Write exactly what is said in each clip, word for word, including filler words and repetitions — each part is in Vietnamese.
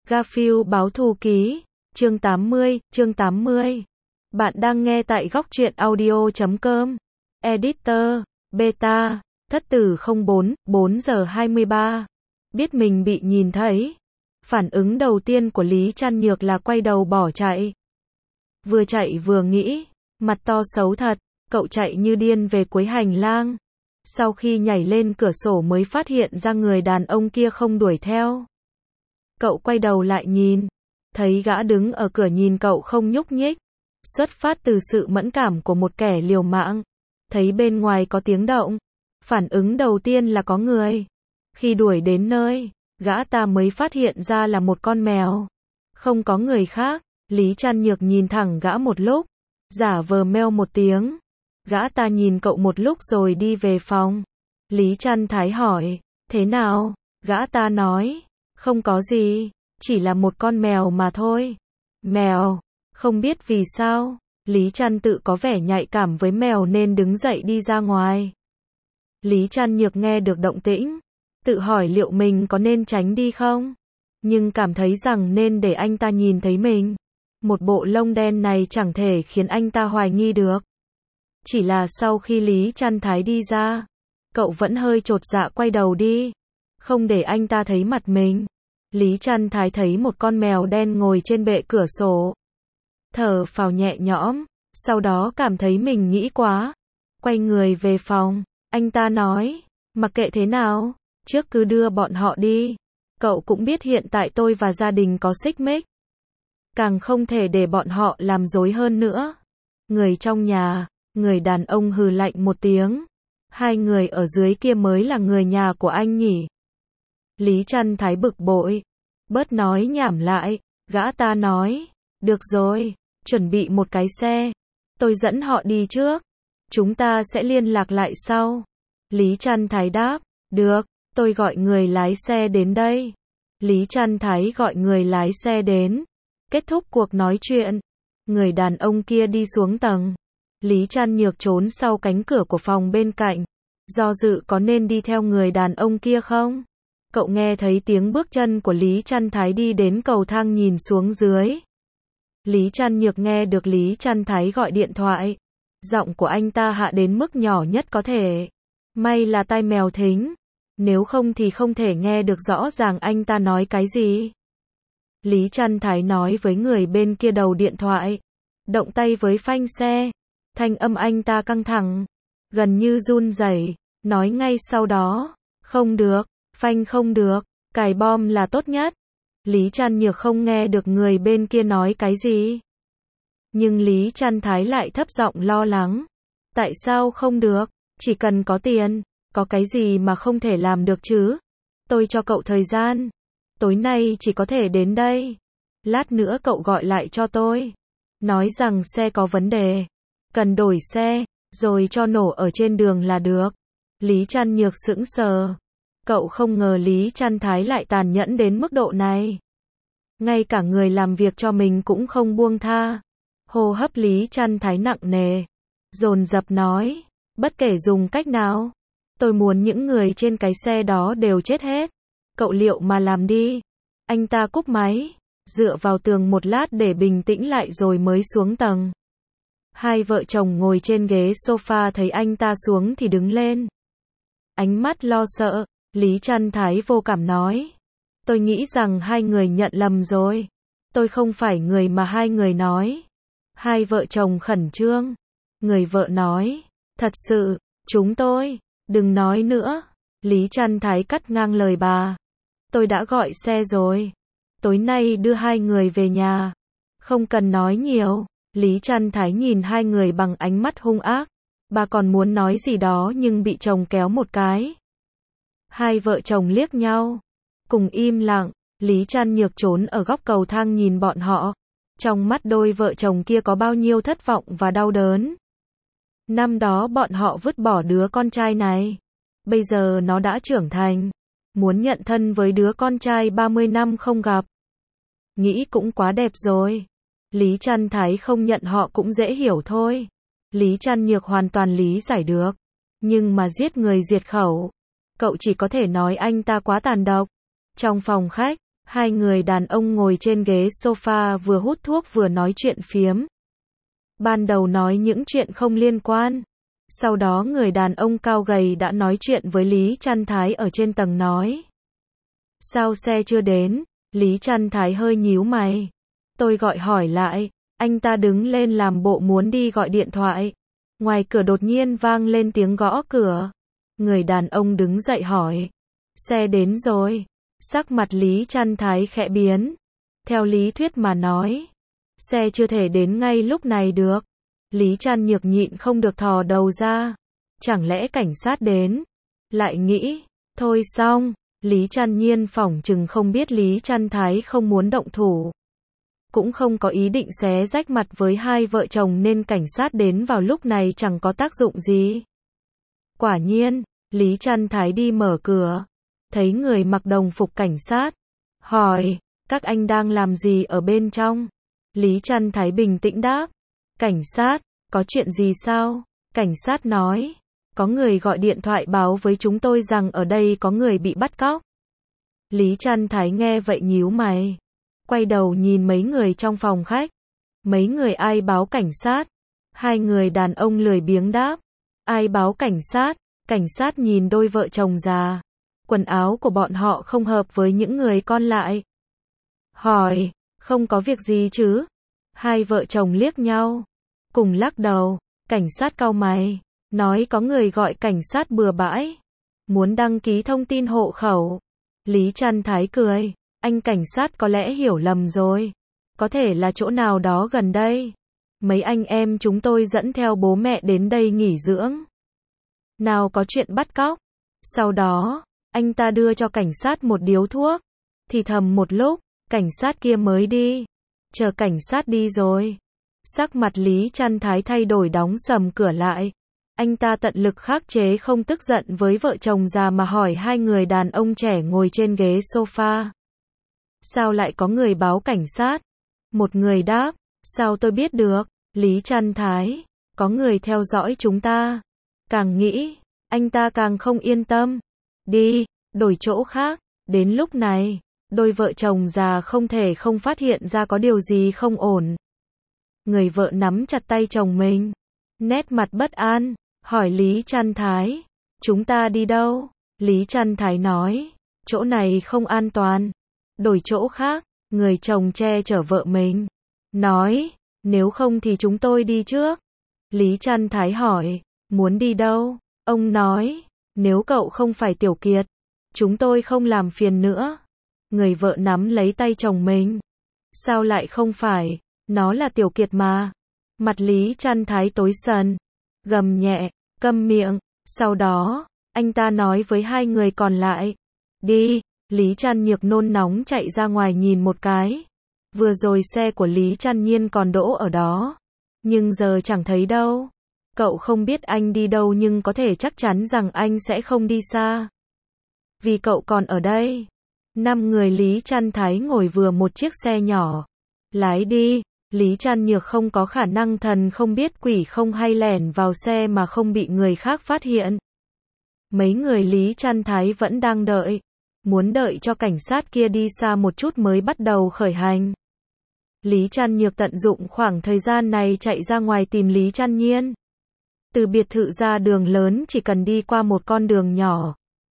Garfield báo thù ký, chương tám mươi, chương tám mươi. Bạn đang nghe tại góc truyện audio chấm com. Editor, Beta, Thất tử không bốn, bốn giờ hai mươi ba. Biết mình bị nhìn thấy. Phản ứng đầu tiên của Lý Trăn Nhược là quay đầu bỏ chạy. Vừa chạy vừa nghĩ, mặt to xấu thật, cậu chạy như điên về cuối hành lang. Sau khi nhảy lên cửa sổ mới phát hiện ra người đàn ông kia không đuổi theo. Cậu quay đầu lại nhìn, thấy gã đứng ở cửa nhìn cậu không nhúc nhích. Xuất phát từ sự mẫn cảm của một kẻ liều mạng. Thấy bên ngoài có tiếng động, phản ứng đầu tiên là có người. Khi đuổi đến nơi, gã ta mới phát hiện ra là một con mèo. Không có người khác, Lý Trăn Nhược nhìn thẳng gã một lúc, giả vờ meo một tiếng. Gã ta nhìn cậu một lúc rồi đi về phòng. Lý Trăn Thái hỏi, thế nào? Gã ta nói, không có gì, chỉ là một con mèo mà thôi. Mèo? Không biết vì sao, Lý Trăn tự có vẻ nhạy cảm với mèo nên đứng dậy đi ra ngoài. Lý Trăn Nhược nghe được động tĩnh, tự hỏi liệu mình có nên tránh đi không? Nhưng cảm thấy rằng nên để anh ta nhìn thấy mình. Một bộ lông đen này chẳng thể khiến anh ta hoài nghi được. Chỉ là sau khi Lý Trăn Thái đi ra, cậu vẫn hơi chột dạ quay đầu đi, không để anh ta thấy mặt mình. Lý Trăn Thái thấy một con mèo đen ngồi trên bệ cửa sổ. Thở phào nhẹ nhõm, sau đó cảm thấy mình nghĩ quá. Quay người về phòng, anh ta nói, mặc kệ thế nào, trước cứ đưa bọn họ đi. Cậu cũng biết hiện tại tôi và gia đình có xích mích. Càng không thể để bọn họ làm rối hơn nữa. Người trong nhà, người đàn ông hừ lạnh một tiếng. Hai người ở dưới kia mới là người nhà của anh nhỉ? Lý Trăn Thái bực bội. Bớt nói nhảm lại, gã ta nói, được rồi, chuẩn bị một cái xe. Tôi dẫn họ đi trước. Chúng ta sẽ liên lạc lại sau. Lý Trăn Thái đáp, được, tôi gọi người lái xe đến đây. Lý Trăn Thái gọi người lái xe đến. Kết thúc cuộc nói chuyện, người đàn ông kia đi xuống tầng. Lý Trăn Nhược trốn sau cánh cửa của phòng bên cạnh. Do dự có nên đi theo người đàn ông kia không? Cậu nghe thấy tiếng bước chân của Lý Trăn Thái đi đến cầu thang nhìn xuống dưới. Lý Trăn Nhược nghe được Lý Trăn Thái gọi điện thoại. Giọng của anh ta hạ đến mức nhỏ nhất có thể. May là tai mèo thính. Nếu không thì không thể nghe được rõ ràng anh ta nói cái gì. Lý Trăn Thái nói với người bên kia đầu điện thoại. Động tay với phanh xe. Thanh âm anh ta căng thẳng. Gần như run rẩy. Nói ngay sau đó. Không được. Phanh không được. Cài bom là tốt nhất. Lý Trăn Nhược không nghe được người bên kia nói cái gì. Nhưng Lý Trăn Thái lại thấp giọng lo lắng. Tại sao không được? Chỉ cần có tiền. Có cái gì mà không thể làm được chứ? Tôi cho cậu thời gian. Tối nay chỉ có thể đến đây. Lát nữa cậu gọi lại cho tôi. Nói rằng xe có vấn đề. Cần đổi xe. Rồi cho nổ ở trên đường là được. Lý Trăn Nhược sững sờ. Cậu không ngờ Lý Trăn Thái lại tàn nhẫn đến mức độ này. Ngay cả người làm việc cho mình cũng không buông tha. Hô hấp Lý Trăn Thái nặng nề. Dồn dập nói. Bất kể dùng cách nào. Tôi muốn những người trên cái xe đó đều chết hết. Cậu liệu mà làm đi. Anh ta cúp máy. Dựa vào tường một lát để bình tĩnh lại rồi mới xuống tầng. Hai vợ chồng ngồi trên ghế sofa thấy anh ta xuống thì đứng lên. Ánh mắt lo sợ. Lý Trăn Thái vô cảm nói. Tôi nghĩ rằng hai người nhận lầm rồi. Tôi không phải người mà hai người nói. Hai vợ chồng khẩn trương. Người vợ nói. Thật sự, chúng tôi. Đừng nói nữa. Lý Trăn Thái cắt ngang lời bà. Tôi đã gọi xe rồi. Tối nay đưa hai người về nhà. Không cần nói nhiều. Lý Trăn Thái nhìn hai người bằng ánh mắt hung ác. Bà còn muốn nói gì đó nhưng bị chồng kéo một cái. Hai vợ chồng liếc nhau. Cùng im lặng. Lý Trăn Nhược trốn ở góc cầu thang nhìn bọn họ. Trong mắt đôi vợ chồng kia có bao nhiêu thất vọng và đau đớn. Năm đó bọn họ vứt bỏ đứa con trai này. Bây giờ nó đã trưởng thành. Muốn nhận thân với đứa con trai ba mươi năm không gặp. Nghĩ cũng quá đẹp rồi. Lý Trăn Thái không nhận họ cũng dễ hiểu thôi. Lý Trăn Nhược hoàn toàn lý giải được. Nhưng mà giết người diệt khẩu. Cậu chỉ có thể nói anh ta quá tàn độc. Trong phòng khách, Hai người đàn ông ngồi trên ghế sofa vừa hút thuốc vừa nói chuyện phiếm. Ban đầu nói những chuyện không liên quan. Sau đó người đàn ông cao gầy đã nói chuyện với Lý Trăn Thái ở trên tầng nói. Sao xe chưa đến? Lý Trăn Thái hơi nhíu mày. Tôi gọi hỏi lại, anh ta đứng lên làm bộ muốn đi gọi điện thoại. Ngoài cửa đột nhiên vang lên tiếng gõ cửa. Người đàn ông đứng dậy hỏi. Xe đến rồi. Sắc mặt Lý Trăn Thái khẽ biến. Theo lý thuyết mà nói, xe chưa thể đến ngay lúc này được. Lý Trăn Nhược nhịn không được thò đầu ra. Chẳng lẽ cảnh sát đến? Lại nghĩ, thôi xong, Lý Trăn Nhiên phỏng chừng không biết Lý Trăn Thái không muốn động thủ. Cũng không có ý định xé rách mặt với hai vợ chồng nên cảnh sát đến vào lúc này chẳng có tác dụng gì. Quả nhiên, Lý Trăn Thái đi mở cửa. Thấy người mặc đồng phục cảnh sát. Hỏi, các anh đang làm gì ở bên trong? Lý Trăn Thái bình tĩnh đáp. Cảnh sát, có chuyện gì sao? Cảnh sát nói, có người gọi điện thoại báo với chúng tôi rằng ở đây có người bị bắt cóc. Lý Trăn Thái nghe vậy nhíu mày. Quay đầu nhìn mấy người trong phòng khách. Mấy người ai báo cảnh sát? Hai người đàn ông lười biếng đáp. Ai báo cảnh sát? Cảnh sát nhìn đôi vợ chồng già. Quần áo của bọn họ không hợp với những người còn lại. Hỏi, không có việc gì chứ? Hai vợ chồng liếc nhau. Cùng lắc đầu. Cảnh sát cau mày. Nói có người gọi cảnh sát bừa bãi. Muốn đăng ký thông tin hộ khẩu. Lý Trăn Thái cười. Anh cảnh sát có lẽ hiểu lầm rồi. Có thể là chỗ nào đó gần đây. Mấy anh em chúng tôi dẫn theo bố mẹ đến đây nghỉ dưỡng. Nào có chuyện bắt cóc. Sau đó, anh ta đưa cho cảnh sát một điếu thuốc. Thì thầm một lúc, cảnh sát kia mới đi. Chờ cảnh sát đi rồi. Sắc mặt Lý Trăn Thái thay đổi, đóng sầm cửa lại. Anh ta tận lực khắc chế không tức giận với vợ chồng già mà hỏi hai người đàn ông trẻ ngồi trên ghế sofa. Sao lại có người báo cảnh sát? Một người đáp, sao tôi biết được? Lý Trăn Thái, có người theo dõi chúng ta. Càng nghĩ, anh ta càng không yên tâm. Đi, đổi chỗ khác. Đến lúc này, đôi vợ chồng già không thể không phát hiện ra có điều gì không ổn. Người vợ nắm chặt tay chồng mình, nét mặt bất an, hỏi Lý Trăn Thái, chúng ta đi đâu? Lý Trăn Thái nói, chỗ này không an toàn. Đổi chỗ khác. Người chồng che chở vợ mình. Nói, nếu không thì chúng tôi đi trước. Lý Trăn Thái hỏi, muốn đi đâu? Ông nói, nếu cậu không phải Tiểu Kiệt, chúng tôi không làm phiền nữa. Người vợ nắm lấy tay chồng mình. Sao lại không phải? Nó là Tiểu Kiệt mà. Mặt Lý Trăn Thái tối sầm. Gầm nhẹ, câm miệng. Sau đó, anh ta nói với hai người còn lại. Đi. Lý Trăn Nhược nôn nóng chạy ra ngoài nhìn một cái. Vừa rồi xe của Lý Trăn Nhiên còn đỗ ở đó. Nhưng giờ chẳng thấy đâu. Cậu không biết anh đi đâu nhưng có thể chắc chắn rằng anh sẽ không đi xa. Vì cậu còn ở đây. Năm người Lý Trăn Thái ngồi vừa một chiếc xe nhỏ. Lái đi. Lý Trăn Nhược không có khả năng thần không biết quỷ không hay lẻn vào xe mà không bị người khác phát hiện. Mấy người Lý Trăn Thái vẫn đang đợi. Muốn đợi cho cảnh sát kia đi xa một chút mới bắt đầu khởi hành. Lý Trăn Nhược tận dụng khoảng thời gian này chạy ra ngoài tìm Lý Trăn Nhiên. Từ biệt thự ra đường lớn chỉ cần đi qua một con đường nhỏ.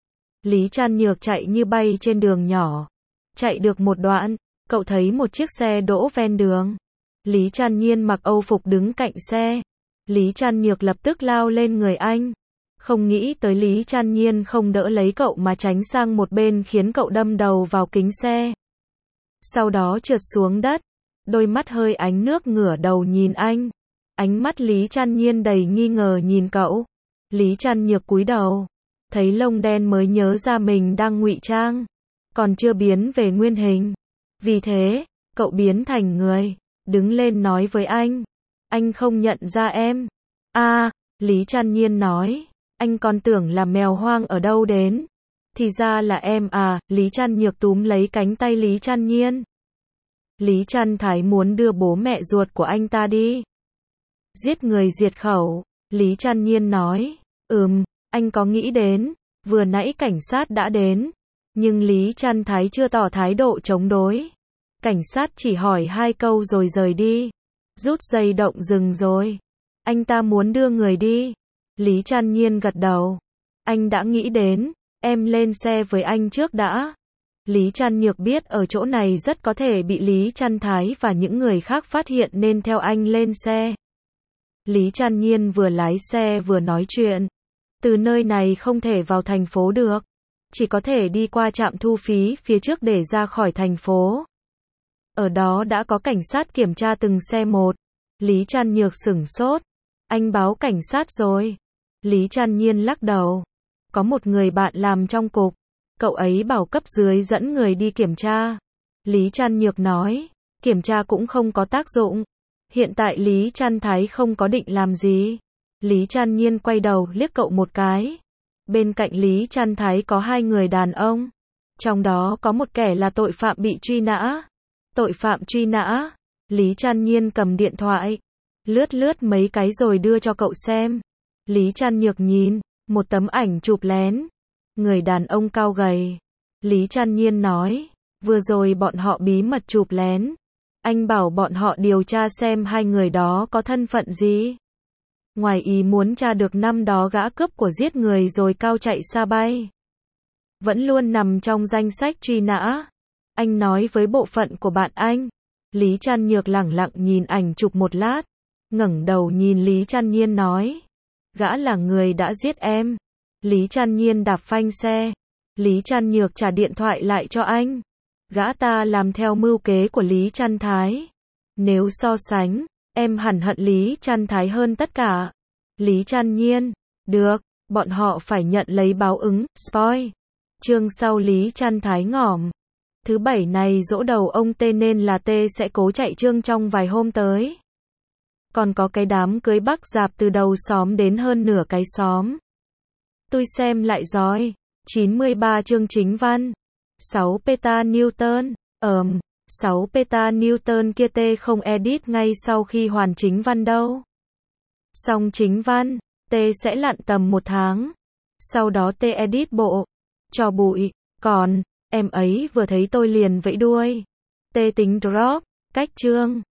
Lý Trăn Nhược chạy như bay trên đường nhỏ. Chạy được một đoạn, cậu thấy một chiếc xe đỗ ven đường. Lý Trăn Nhiên mặc âu phục đứng cạnh xe. Lý Trăn Nhược lập tức lao lên người anh. Không nghĩ tới Lý Trăn Nhiên không đỡ lấy cậu mà tránh sang một bên khiến cậu đâm đầu vào kính xe. Sau đó trượt xuống đất. Đôi mắt hơi ánh nước ngửa đầu nhìn anh. Ánh mắt Lý Trăn Nhiên đầy nghi ngờ nhìn cậu. Lý Trăn Nhược cúi đầu. Thấy lông đen mới nhớ ra mình đang ngụy trang. Còn chưa biến về nguyên hình. Vì thế, cậu biến thành người. Đứng lên nói với anh. Anh không nhận ra em. À, Lý Trăn Nhiên nói. Anh còn tưởng là mèo hoang ở đâu đến. Thì ra là em à. Lý Trăn Nhược túm lấy cánh tay Lý Trăn Nhiên. Lý Trăn Thái muốn đưa bố mẹ ruột của anh ta đi. Giết người diệt khẩu. Lý Trăn Nhiên nói. Ừm, anh có nghĩ đến. Vừa nãy cảnh sát đã đến. Nhưng Lý Trăn Thái chưa tỏ thái độ chống đối. Cảnh sát chỉ hỏi hai câu rồi rời đi. Rút dây động rừng rồi. Anh ta muốn đưa người đi. Lý Trăn Nhiên gật đầu. Anh đã nghĩ đến, em lên xe với anh trước đã. Lý Trăn Nhược biết ở chỗ này rất có thể bị Lý Trăn Thái và những người khác phát hiện nên theo anh lên xe. Lý Trăn Nhiên vừa lái xe vừa nói chuyện. Từ nơi này không thể vào thành phố được. Chỉ có thể đi qua trạm thu phí phía trước để ra khỏi thành phố. Ở đó đã có cảnh sát kiểm tra từng xe một. Lý Trăn Nhược sửng sốt. Anh báo cảnh sát rồi. Lý Trăn Nhiên lắc đầu. Có một người bạn làm trong cục. Cậu ấy bảo cấp dưới dẫn người đi kiểm tra. Lý Trăn Nhược nói. Kiểm tra cũng không có tác dụng. Hiện tại Lý Trăn Thái không có định làm gì. Lý Trăn Nhiên quay đầu liếc cậu một cái. Bên cạnh Lý Trăn Thái có hai người đàn ông. Trong đó có một kẻ là tội phạm bị truy nã. Tội phạm truy nã. Lý Trăn Nhiên cầm điện thoại. Lướt lướt mấy cái rồi đưa cho cậu xem. Lý Trăn Nhược nhìn. Một tấm ảnh chụp lén. Người đàn ông cao gầy. Lý Trăn Nhiên nói. Vừa rồi bọn họ bí mật chụp lén. Anh bảo bọn họ điều tra xem hai người đó có thân phận gì. Ngoài ý muốn tra được năm đó gã cướp của giết người rồi cao chạy xa bay. Vẫn luôn nằm trong danh sách truy nã. Anh nói với bộ phận của bạn anh. Lý Trăn Nhược lẳng lặng nhìn ảnh chụp một lát. Ngẩng đầu nhìn Lý Trăn Nhiên nói. Gã là người đã giết em. Lý Trăn Nhiên đạp phanh xe. Lý Trăn Nhược trả điện thoại lại cho anh. Gã ta làm theo mưu kế của Lý Trăn Thái. Nếu so sánh, em hẳn hận Lý Trăn Thái hơn tất cả. Lý Trăn Nhiên. Được, bọn họ phải nhận lấy báo ứng. Spoil. Chương sau Lý Trăn Thái ngỏm. Thứ bảy này giỗ đầu ông T nên là T sẽ cố chạy chương trong vài hôm tới. Còn có cái đám cưới Bắc Dạp từ đầu xóm đến hơn nửa cái xóm. Tôi xem lại rồi. chín mươi ba chương chính văn. sáu peta Newton. Ờm, sáu peta Newton kia T không edit ngay sau khi hoàn chính văn đâu. Xong chính văn, T sẽ lặn tầm một tháng. Sau đó T edit bộ. Cho bụi. Còn, em ấy vừa thấy tôi liền vẫy đuôi. T tính drop. Cách chương.